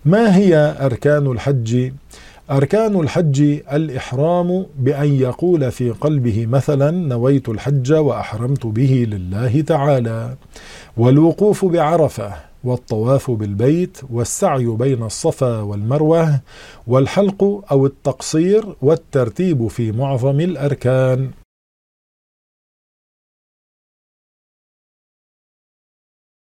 ما هي أركان الحج؟ أركان الحج الإحرام بأن يقول في قلبه مثلا نويت الحج وأحرمت به لله تعالى، والوقوف بعرفة، والطواف بالبيت، والسعي بين الصفا والمروة، والحلق أو التقصير، والترتيب في معظم الأركان.